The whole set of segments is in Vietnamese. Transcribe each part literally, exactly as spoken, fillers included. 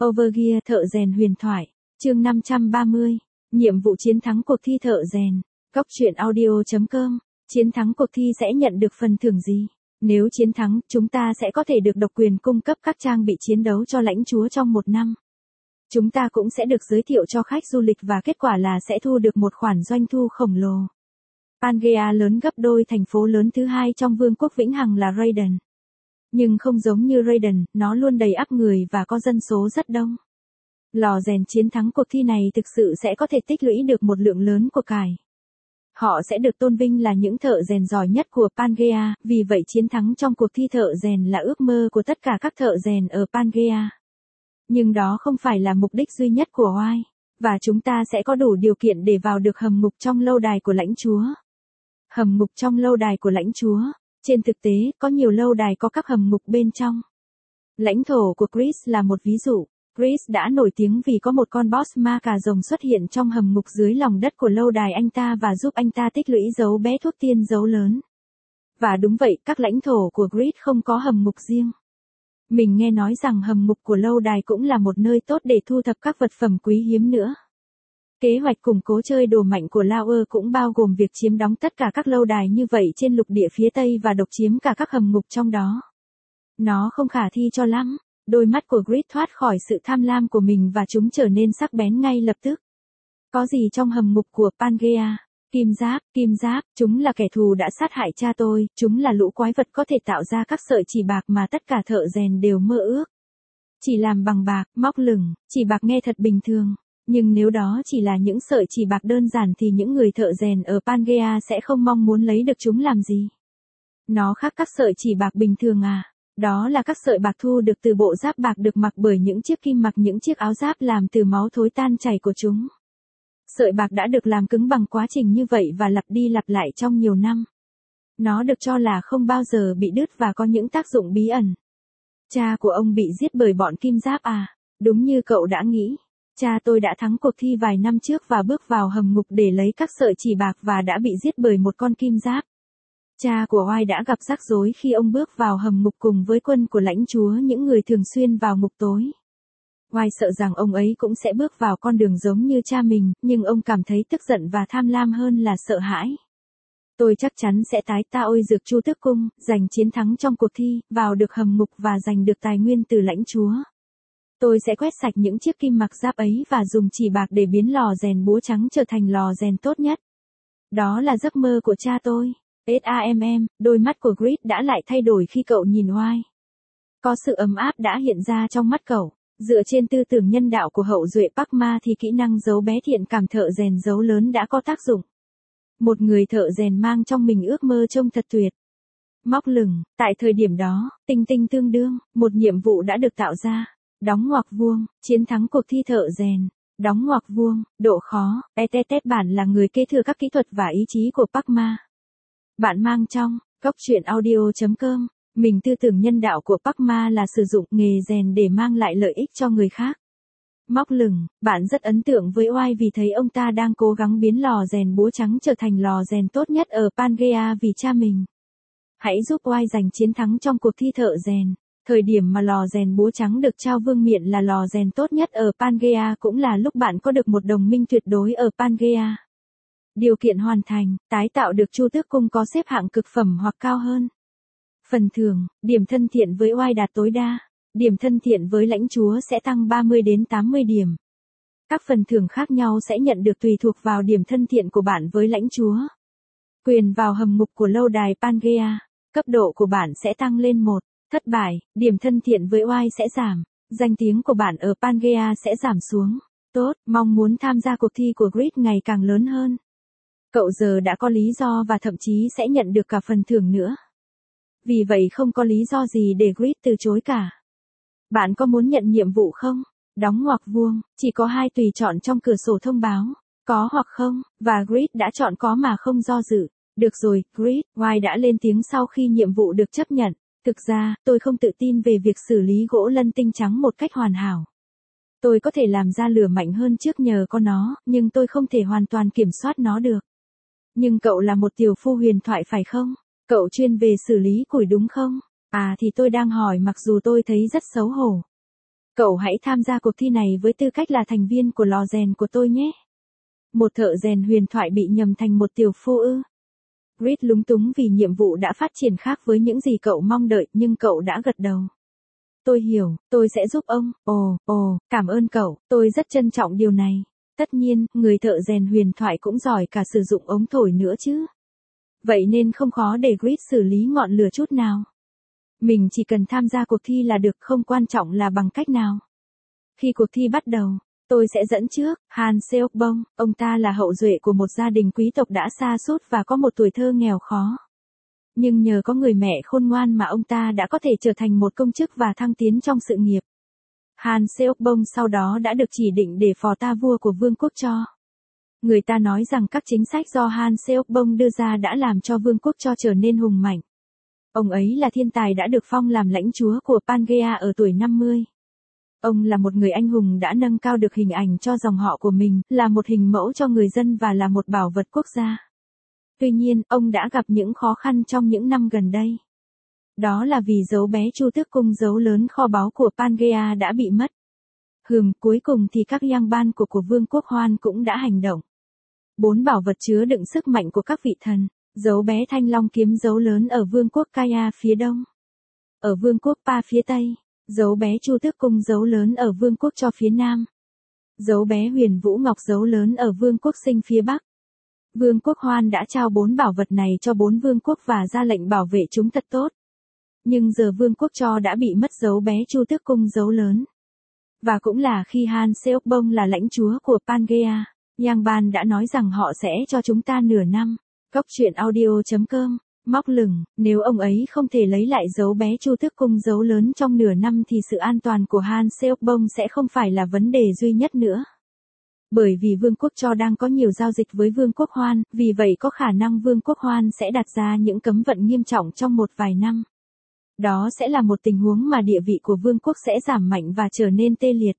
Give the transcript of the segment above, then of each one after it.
Overgear thợ rèn huyền thoại, chương năm trăm ba mươi, nhiệm vụ chiến thắng cuộc thi thợ rèn, góc truyện audio chấm com, chiến thắng cuộc thi sẽ nhận được phần thưởng gì? Nếu chiến thắng, chúng ta sẽ có thể được độc quyền cung cấp các trang bị chiến đấu cho lãnh chúa trong một năm. Chúng ta cũng sẽ được giới thiệu cho khách du lịch và kết quả là sẽ thu được một khoản doanh thu khổng lồ. Pangea lớn gấp đôi thành phố lớn thứ hai trong vương quốc vĩnh hằng là Raiden. Nhưng không giống như Raiden, nó luôn đầy ắp người và có dân số rất đông. Lò rèn chiến thắng cuộc thi này thực sự sẽ có thể tích lũy được một lượng lớn của cải. Họ sẽ được tôn vinh là những thợ rèn giỏi nhất của Pangea, vì vậy chiến thắng trong cuộc thi thợ rèn là ước mơ của tất cả các thợ rèn ở Pangea. Nhưng đó không phải là mục đích duy nhất của oai, và chúng ta sẽ có đủ điều kiện để vào được hầm ngục trong lâu đài của lãnh chúa. Hầm ngục trong lâu đài của lãnh chúa. Trên thực tế, có nhiều lâu đài có các hầm ngục bên trong. Lãnh thổ của Chris là một ví dụ. Chris đã nổi tiếng vì có một con boss ma cà rồng xuất hiện trong hầm ngục dưới lòng đất của lâu đài anh ta và giúp anh ta tích lũy dấu bé thuốc tiên dấu lớn. Và đúng vậy, các lãnh thổ của Chris không có hầm ngục riêng. Mình nghe nói rằng hầm ngục của lâu đài cũng là một nơi tốt để thu thập các vật phẩm quý hiếm nữa. Kế hoạch củng cố chơi đồ mạnh của Lauer cũng bao gồm việc chiếm đóng tất cả các lâu đài như vậy trên lục địa phía Tây và độc chiếm cả các hầm ngục trong đó. Nó không khả thi cho lắm. Đôi mắt của Grid thoát khỏi sự tham lam của mình và chúng trở nên sắc bén ngay lập tức. Có gì trong hầm ngục của Pangea? Kim giáp, kim giáp, chúng là kẻ thù đã sát hại cha tôi, chúng là lũ quái vật có thể tạo ra các sợi chỉ bạc mà tất cả thợ rèn đều mơ ước. Chỉ làm bằng bạc, móc lửng, chỉ bạc nghe thật bình thường. Nhưng nếu đó chỉ là những sợi chỉ bạc đơn giản thì những người thợ rèn ở Pangea sẽ không mong muốn lấy được chúng làm gì. Nó khác các sợi chỉ bạc bình thường à? Đó là các sợi bạc thu được từ bộ giáp bạc được mặc bởi những chiếc kim mặc những chiếc áo giáp làm từ máu thối tan chảy của chúng. Sợi bạc đã được làm cứng bằng quá trình như vậy và lặp đi lặp lại trong nhiều năm. Nó được cho là không bao giờ bị đứt và có những tác dụng bí ẩn. Cha của ông bị giết bởi bọn kim giáp à? Đúng như cậu đã nghĩ. Cha tôi đã thắng cuộc thi vài năm trước và bước vào hầm ngục để lấy các sợi chỉ bạc và đã bị giết bởi một con kim giáp. Cha của oai đã gặp rắc rối khi ông bước vào hầm ngục cùng với quân của lãnh chúa những người thường xuyên vào ngục tối. Oai sợ rằng ông ấy cũng sẽ bước vào con đường giống như cha mình, nhưng ông cảm thấy tức giận và tham lam hơn là sợ hãi. Tôi chắc chắn sẽ tái tạo dược chu tước cung, giành chiến thắng trong cuộc thi, vào được hầm ngục và giành được tài nguyên từ lãnh chúa. Tôi sẽ quét sạch những chiếc kim mặc giáp ấy và dùng chỉ bạc để biến lò rèn búa trắng trở thành lò rèn tốt nhất. Đó là giấc mơ của cha tôi. SAMM, đôi mắt của Grid đã lại thay đổi khi cậu nhìn oai. Có sự ấm áp đã hiện ra trong mắt cậu. Dựa trên tư tưởng nhân đạo của hậu duệ Park Ma thì kỹ năng giấu bé thiện cảm thợ rèn giấu lớn đã có tác dụng. Một người thợ rèn mang trong mình ước mơ trông thật tuyệt. Móc lửng, tại thời điểm đó, tinh tinh tương đương, một nhiệm vụ đã được tạo ra. Đóng ngoặc vuông, chiến thắng cuộc thi thợ rèn. Đóng ngoặc vuông, độ khó, pê tê tê bản là người kế thừa các kỹ thuật và ý chí của Park Ma. Bạn mang trong, góc truyện audio chấm com, mình tư tưởng nhân đạo của Park Ma là sử dụng nghề rèn để mang lại lợi ích cho người khác. Móc lửng, bạn rất ấn tượng với oai vì thấy ông ta đang cố gắng biến lò rèn búa trắng trở thành lò rèn tốt nhất ở Pangea vì cha mình. Hãy giúp oai giành chiến thắng trong cuộc thi thợ rèn. Thời điểm mà lò rèn búa trắng được trao vương miện là lò rèn tốt nhất ở Pangea cũng là lúc bạn có được một đồng minh tuyệt đối ở Pangea. Điều kiện hoàn thành, tái tạo được chu tước cung có xếp hạng cực phẩm hoặc cao hơn. Phần thưởng, điểm thân thiện với oai đạt tối đa. Điểm thân thiện với lãnh chúa sẽ tăng ba mươi đến tám mươi điểm. Các phần thưởng khác nhau sẽ nhận được tùy thuộc vào điểm thân thiện của bạn với lãnh chúa. Quyền vào hầm ngục của lâu đài Pangea. Cấp độ của bạn sẽ tăng lên một. Thất bại, điểm thân thiện với oai sẽ giảm. Danh tiếng của bạn ở Pangea sẽ giảm xuống. Tốt, mong muốn tham gia cuộc thi của Grid ngày càng lớn hơn. Cậu giờ đã có lý do và thậm chí sẽ nhận được cả phần thưởng nữa. Vì vậy không có lý do gì để Grid từ chối cả. Bạn có muốn nhận nhiệm vụ không? Đóng ngoặc vuông, chỉ có hai tùy chọn trong cửa sổ thông báo. Có hoặc không, và Grid đã chọn có mà không do dự. Được rồi, Grid, oai đã lên tiếng sau khi nhiệm vụ được chấp nhận. Thực ra, tôi không tự tin về việc xử lý gỗ lân tinh trắng một cách hoàn hảo. Tôi có thể làm ra lửa mạnh hơn trước nhờ có nó, nhưng tôi không thể hoàn toàn kiểm soát nó được. Nhưng cậu là một tiểu phu huyền thoại phải không? Cậu chuyên về xử lý củi đúng không? À thì tôi đang hỏi mặc dù tôi thấy rất xấu hổ. Cậu hãy tham gia cuộc thi này với tư cách là thành viên của lò rèn của tôi nhé. Một thợ rèn huyền thoại bị nhầm thành một tiểu phu ư. Reed lúng túng vì nhiệm vụ đã phát triển khác với những gì cậu mong đợi, nhưng cậu đã gật đầu. Tôi hiểu, tôi sẽ giúp ông. Ồ, ồ, cảm ơn cậu, tôi rất trân trọng điều này. Tất nhiên, người thợ rèn huyền thoại cũng giỏi cả sử dụng ống thổi nữa chứ. Vậy nên không khó để Reed xử lý ngọn lửa chút nào. Mình chỉ cần tham gia cuộc thi là được, không quan trọng là bằng cách nào. Khi cuộc thi bắt đầu, tôi sẽ dẫn trước. Han Seok-bong, ông ta là hậu duệ của một gia đình quý tộc đã sa sút và có một tuổi thơ nghèo khó. Nhưng nhờ có người mẹ khôn ngoan mà ông ta đã có thể trở thành một công chức và thăng tiến trong sự nghiệp. Han Seok-bong sau đó đã được chỉ định để phò ta vua của vương quốc Cho. Người ta nói rằng các chính sách do Han Seok-bong đưa ra đã làm cho vương quốc Cho trở nên hùng mạnh. Ông ấy là thiên tài đã được phong làm lãnh chúa của Pangea ở tuổi năm mươi. Ông là một người anh hùng đã nâng cao được hình ảnh cho dòng họ của mình, là một hình mẫu cho người dân và là một bảo vật quốc gia. Tuy nhiên, ông đã gặp những khó khăn trong những năm gần đây. Đó là vì dấu bé Chu Tước Cung, dấu lớn kho báu của Pangea đã bị mất. Hừm, cuối cùng thì các yang ban của của vương quốc Hoan cũng đã hành động. Bốn bảo vật chứa đựng sức mạnh của các vị thần. Dấu bé Thanh Long kiếm, dấu lớn ở vương quốc Kaya phía đông. Ở vương quốc Pa phía tây. Dấu bé Chu Tước Cung, dấu lớn ở vương quốc Cho phía nam. Dấu bé Huyền Vũ Ngọc, dấu lớn ở vương quốc Sinh phía bắc. Vương quốc Hoan đã trao bốn bảo vật này cho bốn vương quốc và ra lệnh bảo vệ chúng thật tốt. Nhưng giờ vương quốc Cho đã bị mất dấu bé Chu Tước Cung, dấu lớn. Và cũng là khi Han Seok-bong là lãnh chúa của Pangea, Yang Ban đã nói rằng họ sẽ cho chúng ta nửa năm. Góc truyện audio chấm com, móc lửng, nếu ông ấy không thể lấy lại dấu bé Chu Tước Cung, dấu lớn trong nửa năm thì sự an toàn của Han Seok-bong sẽ không phải là vấn đề duy nhất nữa. Bởi vì vương quốc Cho đang có nhiều giao dịch với vương quốc Hoan, vì vậy có khả năng vương quốc Hoan sẽ đặt ra những cấm vận nghiêm trọng trong một vài năm. Đó sẽ là một tình huống mà địa vị của vương quốc sẽ giảm mạnh và trở nên tê liệt.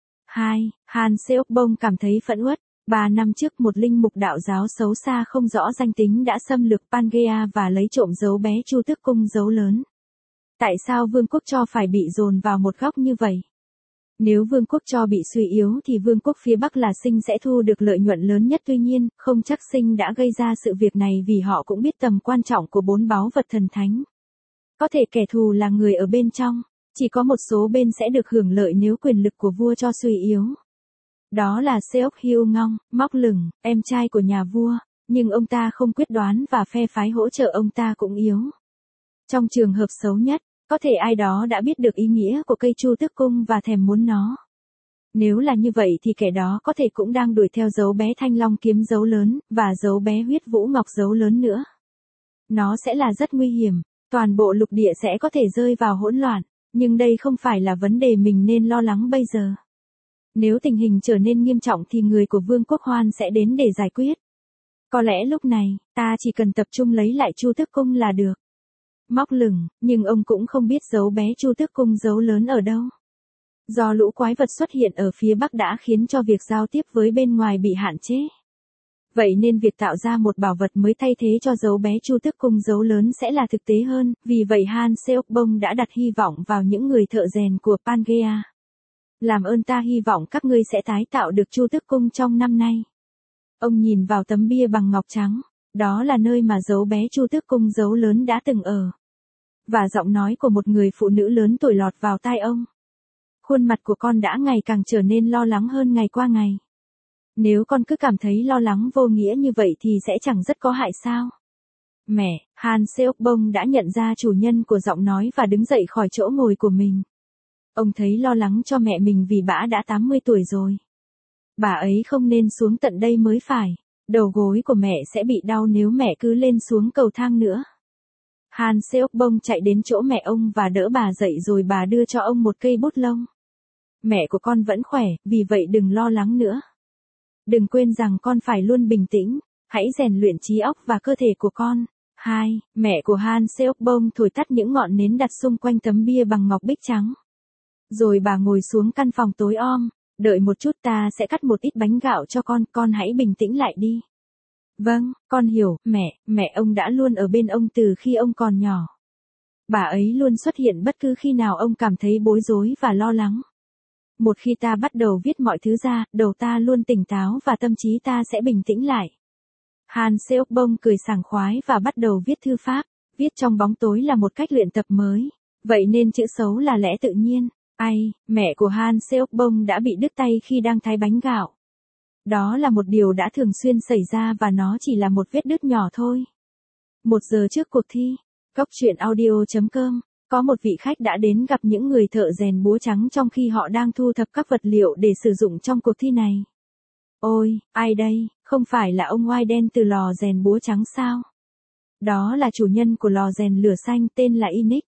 hai. Han Seok-bong cảm thấy phẫn uất. Ba năm trước, một linh mục đạo giáo xấu xa không rõ danh tính đã xâm lược Pangea và lấy trộm dấu bé Chu Tước Cung, dấu lớn. Tại sao vương quốc Cho phải bị dồn vào một góc như vậy? Nếu vương quốc Cho bị suy yếu thì vương quốc phía Bắc là Sinh sẽ thu được lợi nhuận lớn nhất, tuy nhiên, không chắc Sinh đã gây ra sự việc này vì họ cũng biết tầm quan trọng của bốn báu vật thần thánh. Có thể kẻ thù là người ở bên trong, chỉ có một số bên sẽ được hưởng lợi nếu quyền lực của vua Cho suy yếu. Đó là Seok Hyo Ngong, móc lửng, em trai của nhà vua, nhưng ông ta không quyết đoán và phe phái hỗ trợ ông ta cũng yếu. Trong trường hợp xấu nhất, có thể ai đó đã biết được ý nghĩa của cây Chu Tước Cung và thèm muốn nó. Nếu là như vậy thì kẻ đó có thể cũng đang đuổi theo dấu bé Thanh Long kiếm, dấu lớn, và dấu bé Huyết Vũ Ngọc, dấu lớn nữa. Nó sẽ là rất nguy hiểm, toàn bộ lục địa sẽ có thể rơi vào hỗn loạn, nhưng đây không phải là vấn đề mình nên lo lắng bây giờ. Nếu tình hình trở nên nghiêm trọng thì người của vương quốc Hoan sẽ đến để giải quyết. Có lẽ lúc này, ta chỉ cần tập trung lấy lại Chu Tước Cung là được. Móc lửng, nhưng ông cũng không biết dấu bé Chu Tước Cung, dấu lớn ở đâu. Do lũ quái vật xuất hiện ở phía Bắc đã khiến cho việc giao tiếp với bên ngoài bị hạn chế. Vậy nên việc tạo ra một bảo vật mới thay thế cho dấu bé Chu Tước Cung, dấu lớn sẽ là thực tế hơn, vì vậy Han Seok-bong đã đặt hy vọng vào những người thợ rèn của Pangea. Làm ơn, ta hy vọng các ngươi sẽ tái tạo được Chu Tước Cung trong năm nay. Ông nhìn vào tấm bia bằng ngọc trắng, đó là nơi mà dấu bé Chu Tước Cung, dấu lớn đã từng ở. Và giọng nói của một người phụ nữ lớn tuổi lọt vào tai ông. Khuôn mặt của con đã ngày càng trở nên lo lắng hơn ngày qua ngày. Nếu con cứ cảm thấy lo lắng vô nghĩa như vậy thì sẽ chẳng rất có hại sao? Mẹ, Han Seok-bong đã nhận ra chủ nhân của giọng nói và đứng dậy khỏi chỗ ngồi của mình. Ông thấy lo lắng cho mẹ mình vì bà đã tám mươi tuổi rồi. Bà ấy không nên xuống tận đây mới phải. Đầu gối của mẹ sẽ bị đau nếu mẹ cứ lên xuống cầu thang nữa. Han Seok-bong chạy đến chỗ mẹ ông và đỡ bà dậy rồi bà đưa cho ông một cây bút lông. Mẹ của con vẫn khỏe, vì vậy đừng lo lắng nữa. Đừng quên rằng con phải luôn bình tĩnh, hãy rèn luyện trí óc và cơ thể của con. hai. Mẹ của Han Seok-bong thổi tắt những ngọn nến đặt xung quanh tấm bia bằng ngọc bích trắng. Rồi bà ngồi xuống căn phòng tối om, đợi một chút, ta sẽ cắt một ít bánh gạo cho con, con hãy bình tĩnh lại đi. Vâng, con hiểu, mẹ, mẹ ông đã luôn ở bên ông từ khi ông còn nhỏ. Bà ấy luôn xuất hiện bất cứ khi nào ông cảm thấy bối rối và lo lắng. Một khi ta bắt đầu viết mọi thứ ra, đầu ta luôn tỉnh táo và tâm trí ta sẽ bình tĩnh lại. Han Seok-bong cười sảng khoái và bắt đầu viết thư pháp. Viết trong bóng tối là một cách luyện tập mới. Vậy nên chữ xấu là lẽ tự nhiên. Ai, mẹ của Han Seok-bong đã bị đứt tay khi đang thái bánh gạo. Đó là một điều đã thường xuyên xảy ra và nó chỉ là một vết đứt nhỏ thôi. Một giờ trước cuộc thi, Góc truyện audio chấm com, có một vị khách đã đến gặp những người thợ rèn búa trắng trong khi họ đang thu thập các vật liệu để sử dụng trong cuộc thi này. Ôi, ai đây, không phải là ông oai đen từ lò rèn búa trắng sao? Đó là chủ nhân của lò rèn lửa xanh tên là Inic.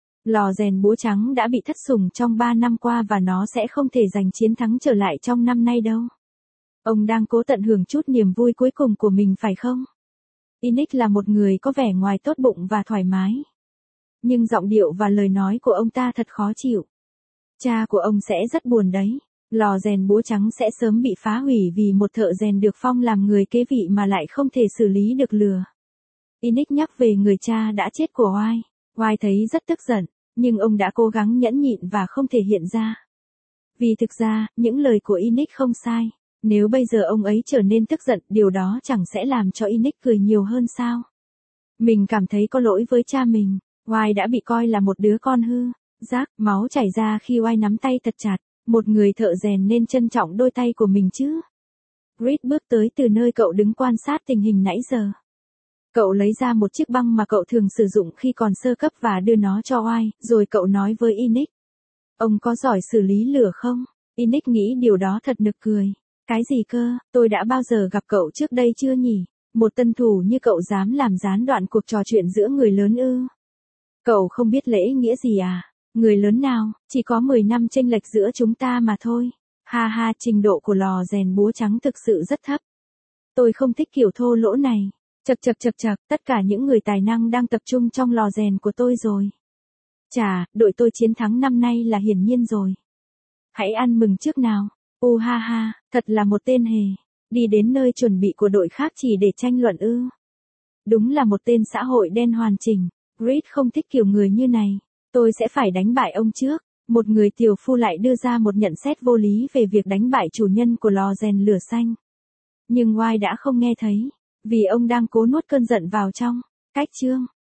Lò rèn búa trắng đã bị thất sủng trong ba năm qua và nó sẽ không thể giành chiến thắng trở lại trong năm nay đâu. Ông đang cố tận hưởng chút niềm vui cuối cùng của mình phải không? Inic là một người có vẻ ngoài tốt bụng và thoải mái. Nhưng giọng điệu và lời nói của ông ta thật khó chịu. Cha của ông sẽ rất buồn đấy. Lò rèn búa trắng sẽ sớm bị phá hủy vì một thợ rèn được phong làm người kế vị mà lại không thể xử lý được lửa. Inic nhắc về người cha đã chết của Oai. Oai thấy rất tức giận, nhưng ông đã cố gắng nhẫn nhịn và không thể hiện ra. Vì thực ra, những lời của Inic không sai. Nếu bây giờ ông ấy trở nên tức giận, điều đó chẳng sẽ làm cho Inic cười nhiều hơn sao? Mình cảm thấy có lỗi với cha mình. Oai đã bị coi là một đứa con hư. Rác, máu chảy ra khi Oai nắm tay thật chặt. Một người thợ rèn nên trân trọng đôi tay của mình chứ. Reed bước tới từ nơi cậu đứng quan sát tình hình nãy giờ. Cậu lấy ra một chiếc băng mà cậu thường sử dụng khi còn sơ cấp và đưa nó cho Oai, rồi cậu nói với Inic. Ông có giỏi xử lý lửa không? Inic nghĩ điều đó thật nực cười. Cái gì cơ, tôi đã bao giờ gặp cậu trước đây chưa nhỉ? Một tân thủ như cậu dám làm gián đoạn cuộc trò chuyện giữa người lớn ư? Cậu không biết lễ nghĩa gì à? Người lớn nào, chỉ có mười năm chênh lệch giữa chúng ta mà thôi. Ha ha, trình độ của lò rèn búa trắng thực sự rất thấp. Tôi không thích kiểu thô lỗ này. Chậc chậc chậc chậc, tất cả những người tài năng đang tập trung trong lò rèn của tôi rồi. Chà, đội tôi chiến thắng năm nay là hiển nhiên rồi. Hãy ăn mừng trước nào. U ha ha, thật là một tên hề. Đi đến nơi chuẩn bị của đội khác chỉ để tranh luận ư. Đúng là một tên xã hội đen hoàn chỉnh. Reed không thích kiểu người như này. Tôi sẽ phải đánh bại ông trước. Một người tiểu phu lại đưa ra một nhận xét vô lý về việc đánh bại chủ nhân của lò rèn lửa xanh. Nhưng Oai đã không nghe thấy. Vì ông đang cố nuốt cơn giận vào trong. Cách chương.